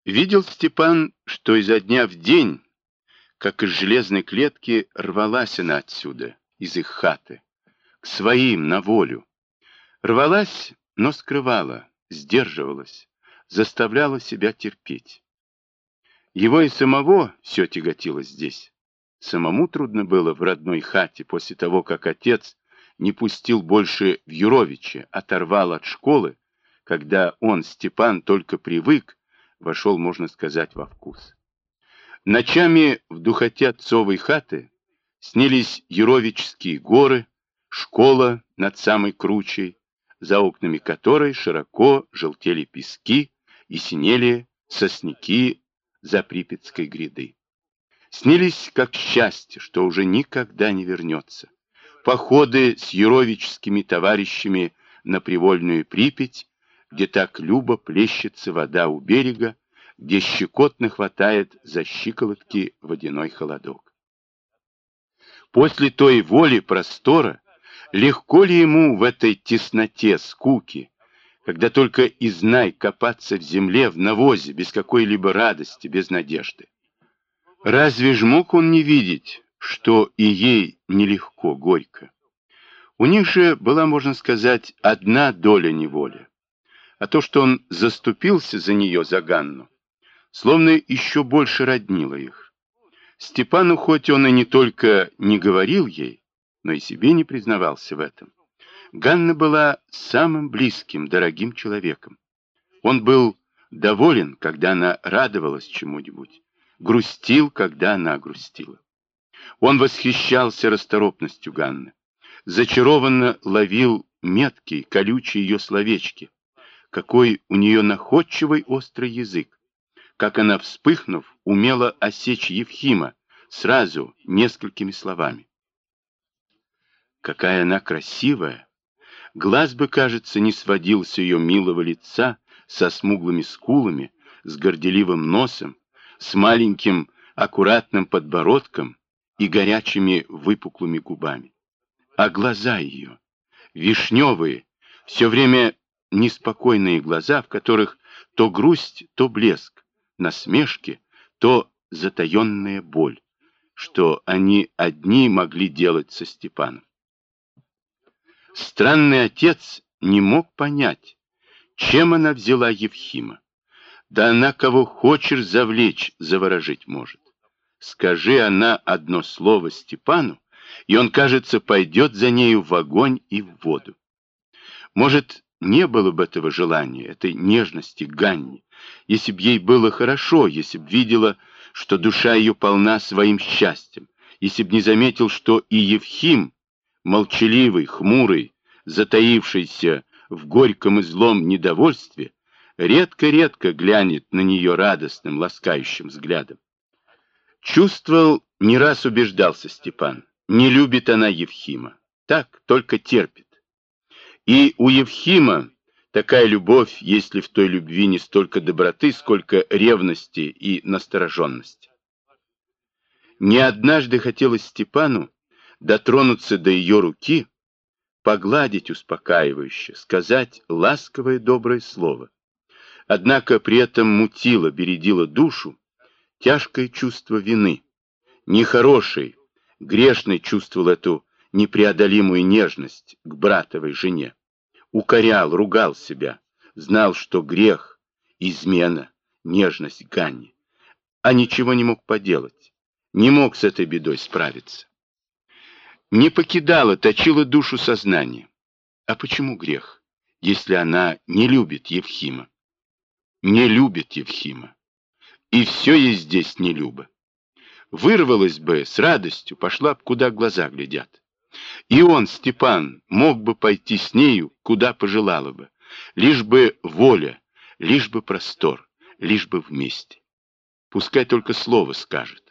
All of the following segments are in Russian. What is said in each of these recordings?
Видел Степан, что изо дня в день, как из железной клетки, рвалась она отсюда, из их хаты, к своим, на волю. Рвалась, но скрывала, сдерживалась, заставляла себя терпеть. Его и самого все тяготило здесь. Самому трудно было в родной хате после того, как отец не пустил больше в Юровича, оторвал от школы, когда он, Степан, только привык, вошел, можно сказать, во вкус. Ночами в духоте отцовой хаты снились Юровические горы, школа над самой кручей, за окнами которой широко желтели пески и синели сосняки за Припятской гряды. Снились как счастье, что уже никогда не вернется. Походы с юровическими товарищами на привольную Припять, где так любо плещется вода у берега, где щекотно хватает за щиколотки водяной холодок. После той воли простора, легко ли ему в этой тесноте скуки, когда только и знай копаться в земле, в навозе, без какой-либо радости, без надежды? Разве ж мог он не видеть, что и ей нелегко, горько? У них же была, можно сказать, одна доля неволи. А то, что он заступился за нее, за Ганну, словно еще больше роднило их. Степану, хоть он и не только не говорил ей, но и себе не признавался в этом. Ганна была самым близким, дорогим человеком. Он был доволен, когда она радовалась чему-нибудь, грустил, когда она грустила. Он восхищался расторопностью Ганны, зачарованно ловил меткие, колючие ее словечки, какой у нее находчивый острый язык, как она, вспыхнув, умела осечь Евхима сразу несколькими словами. Какая она красивая! Глаз бы, кажется, не сводил с ее милого лица, со смуглыми скулами, с горделивым носом, с маленьким аккуратным подбородком и горячими выпуклыми губами. А глаза ее, вишневые, все время неспокойные глаза, в которых то грусть, то блеск, насмешки, то затаенная боль, что они одни могли делать со Степаном. Странный отец не мог понять, чем она взяла Евхима. Да она кого хочешь завлечь, заворожить может. Скажи она одно слово Степану, и он, кажется, пойдет за нею в огонь и в воду. Может, не было бы этого желания, этой нежности к Ганне, если б ей было хорошо, если б видела, что душа ее полна своим счастьем, если б не заметил, что и Евхим, молчаливый, хмурый, затаившийся в горьком и злом недовольстве, редко-редко глянет на нее радостным, ласкающим взглядом. Чувствовал, не раз убеждался Степан, не любит она Евхима, так, только терпит. И у Евхима такая любовь, если в той любви не столько доброты, сколько ревности и настороженности. Не однажды хотелось Степану дотронуться до ее руки, погладить успокаивающе, сказать ласковое доброе слово. Однако при этом мутило, бередило душу тяжкое чувство вины. Нехороший, грешный чувствовал эту непреодолимую нежность к братовой жене. Укорял, ругал себя, знал, что грех, измена, нежность к Ганне, а ничего не мог поделать, не мог с этой бедой справиться. Не покидало, точило душу сознание. А почему грех, если она не любит Евхима? Не любит Евхима. И все ей здесь не любо. Вырвалась бы с радостью, пошла б, куда глаза глядят. И он, Степан, мог бы пойти с нею, куда пожелала бы. Лишь бы воля, лишь бы простор, лишь бы вместе. Пускай только слово скажет.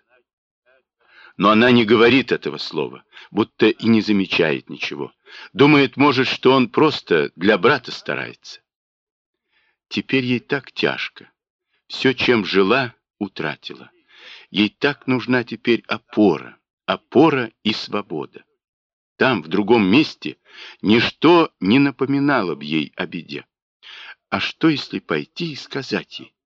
Но она не говорит этого слова, будто и не замечает ничего. Думает, может, что он просто для брата старается. Теперь ей так тяжко. Все, чем жила, утратила. Ей так нужна теперь опора, опора и свобода. Там, в другом месте, ничто не напоминало б ей о беде. А что, если пойти и сказать ей?